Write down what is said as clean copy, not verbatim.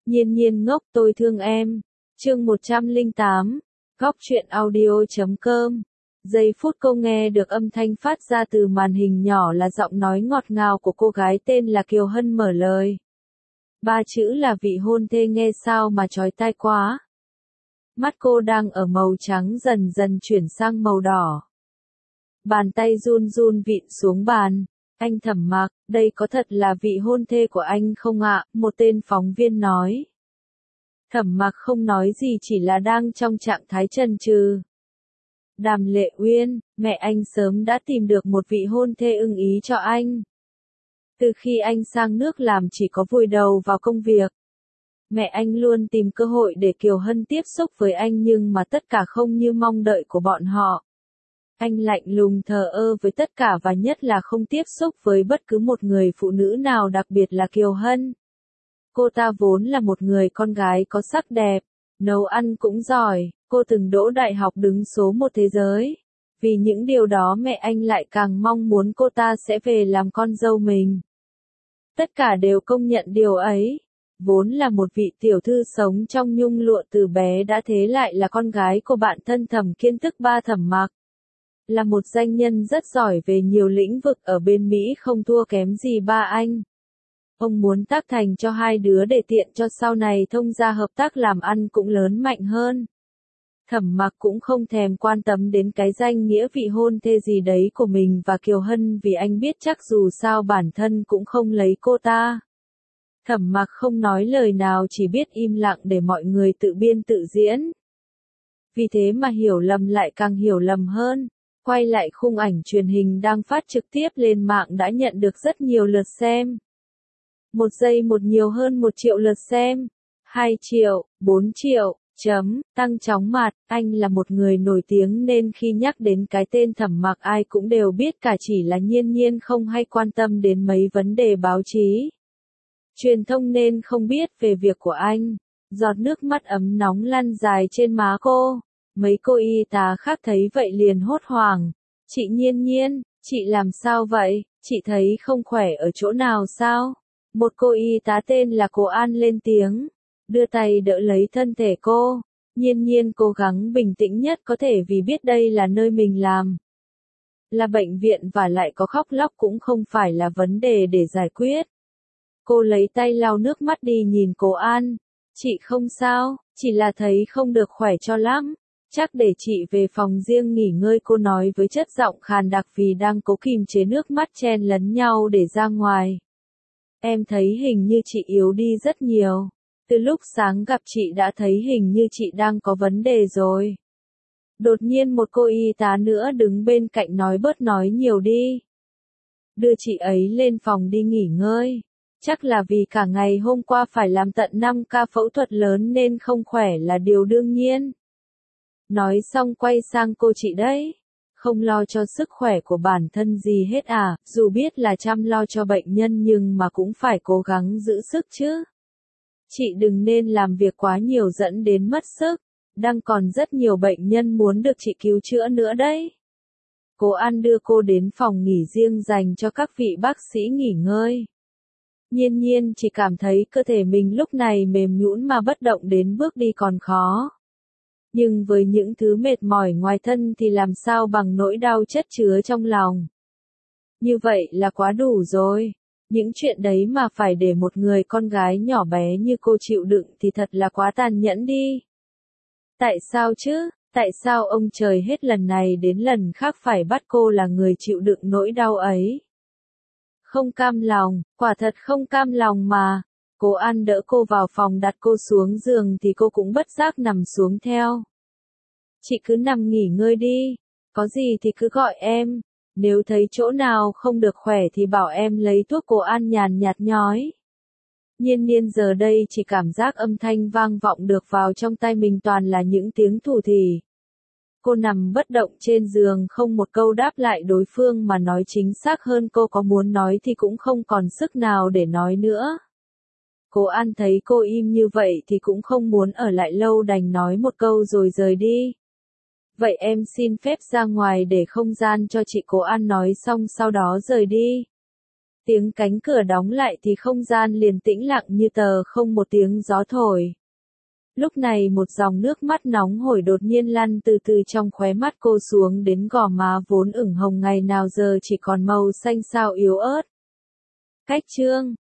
Nhiên nhiên ngốc tôi thương em. Chương 108. Góc truyện audio.com. Giây phút cô nghe được âm thanh phát ra từ màn hình nhỏ là giọng nói ngọt ngào của cô gái tên là Kiều Hân mở lời. Ba chữ là vị hôn thê nghe sao mà chói tai quá. Mắt cô đang ở màu trắng dần dần chuyển sang màu đỏ. Bàn tay run run vịn xuống bàn. Anh Thẩm Mạc, đây có thật là vị hôn thê của anh không ạ? Một tên phóng viên nói. Thẩm Mạc không nói gì, chỉ là đang trong trạng thái chần chừ. Đàm Lệ Uyên, mẹ anh sớm đã tìm được một vị hôn thê ưng ý cho anh. Từ khi anh sang nước làm chỉ có vùi đầu vào công việc. Mẹ anh luôn tìm cơ hội để Kiều Hân tiếp xúc với anh nhưng mà tất cả không như mong đợi của bọn họ. Anh lạnh lùng thờ ơ với tất cả và nhất là không tiếp xúc với bất cứ một người phụ nữ nào, đặc biệt là Kiều Hân. Cô ta vốn là một người con gái có sắc đẹp, nấu ăn cũng giỏi, cô từng đỗ đại học đứng số 1 thế giới. Vì những điều đó mẹ anh lại càng mong muốn cô ta sẽ về làm con dâu mình. Tất cả đều công nhận điều ấy. Vốn là một vị tiểu thư sống trong nhung lụa từ bé đã thế lại là con gái của bạn thân Thẩm Kiên tức ba Thẩm Mạc. Là một doanh nhân rất giỏi về nhiều lĩnh vực ở bên Mỹ, không thua kém gì ba anh. Ông muốn tác thành cho hai đứa để tiện cho sau này thông gia hợp tác làm ăn cũng lớn mạnh hơn. Thẩm Mạc cũng không thèm quan tâm đến cái danh nghĩa vị hôn thê gì đấy của mình và Kiều Hân, vì anh biết chắc dù sao bản thân cũng không lấy cô ta. Thẩm Mạc không nói lời nào, chỉ biết im lặng để mọi người tự biên tự diễn. Vì thế mà hiểu lầm lại càng hiểu lầm hơn. Quay lại khung ảnh truyền hình đang phát trực tiếp lên mạng đã nhận được rất nhiều lượt xem. 1 giây một nhiều hơn 1 triệu lượt xem. 2 triệu, 4 triệu, tăng chóng mặt. Anh là một người nổi tiếng nên khi nhắc đến cái tên Thẩm Mạc ai cũng đều biết cả, chỉ là Nhiên Nhiên không hay quan tâm đến mấy vấn đề báo chí. Truyền thông nên không biết về việc của anh. Giọt nước mắt ấm nóng lăn dài trên má cô. Mấy cô y tá khác thấy vậy liền hốt hoảng. Chị Nhiên Nhiên, chị làm sao vậy? Chị thấy không khỏe ở chỗ nào sao? Một cô y tá tên là cô An lên tiếng, đưa tay đỡ lấy thân thể cô. Nhiên Nhiên cố gắng bình tĩnh nhất có thể vì biết đây là nơi mình làm. Là bệnh viện và lại có khóc lóc cũng không phải là vấn đề để giải quyết. Cô lấy tay lau nước mắt đi nhìn cô An. Chị không sao, chỉ là thấy không được khỏe cho lắm. Chắc để chị về phòng riêng nghỉ ngơi, cô nói với chất giọng khàn đặc vì đang cố kìm chế nước mắt chen lấn nhau để ra ngoài. Em thấy hình như chị yếu đi rất nhiều. Từ lúc sáng gặp chị đã thấy hình như chị đang có vấn đề rồi. Đột nhiên một cô y tá nữa đứng bên cạnh nói bớt nói nhiều đi. Đưa chị ấy lên phòng đi nghỉ ngơi. Chắc là vì cả ngày hôm qua phải làm tận 5 ca phẫu thuật lớn nên không khỏe là điều đương nhiên. Nói xong quay sang cô, chị đấy. Không lo cho sức khỏe của bản thân gì hết à? Dù biết là chăm lo cho bệnh nhân nhưng mà cũng phải cố gắng giữ sức chứ. Chị đừng nên làm việc quá nhiều dẫn đến mất sức. Đang còn rất nhiều bệnh nhân muốn được chị cứu chữa nữa đấy. Cô An đưa cô đến phòng nghỉ riêng dành cho các vị bác sĩ nghỉ ngơi. Nhiên Nhiên chỉ cảm thấy cơ thể mình lúc này mềm nhũn mà bất động, đến bước đi còn khó. Nhưng với những thứ mệt mỏi ngoài thân thì làm sao bằng nỗi đau chất chứa trong lòng. Như vậy là quá đủ rồi. Những chuyện đấy mà phải để một người con gái nhỏ bé như cô chịu đựng thì thật là quá tàn nhẫn đi. Tại sao chứ? Tại sao ông trời hết lần này đến lần khác phải bắt cô là người chịu đựng nỗi đau ấy? Không cam lòng, quả thật không cam lòng mà. Cô An đỡ cô vào phòng, đặt cô xuống giường thì cô cũng bất giác nằm xuống theo. Chị cứ nằm nghỉ ngơi đi, có gì thì cứ gọi em, nếu thấy chỗ nào không được khỏe thì bảo em lấy thuốc, cô An nhàn nhạt nhói. Nhiên Nhiên giờ đây chỉ cảm giác âm thanh vang vọng được vào trong tai mình toàn là những tiếng thủ thỉ. Cô nằm bất động trên giường không một câu đáp lại đối phương, mà nói chính xác hơn cô có muốn nói thì cũng không còn sức nào để nói nữa. Cô An thấy cô im như vậy thì cũng không muốn ở lại lâu, đành nói một câu rồi rời đi. Vậy em xin phép ra ngoài để không gian cho chị, cô An nói xong sau đó rời đi. Tiếng cánh cửa đóng lại thì không gian liền tĩnh lặng như tờ, không một tiếng gió thổi. Lúc này một dòng nước mắt nóng hổi đột nhiên lăn từ từ trong khóe mắt cô xuống đến gò má vốn ửng hồng ngày nào giờ chỉ còn màu xanh xao yếu ớt. Cách chương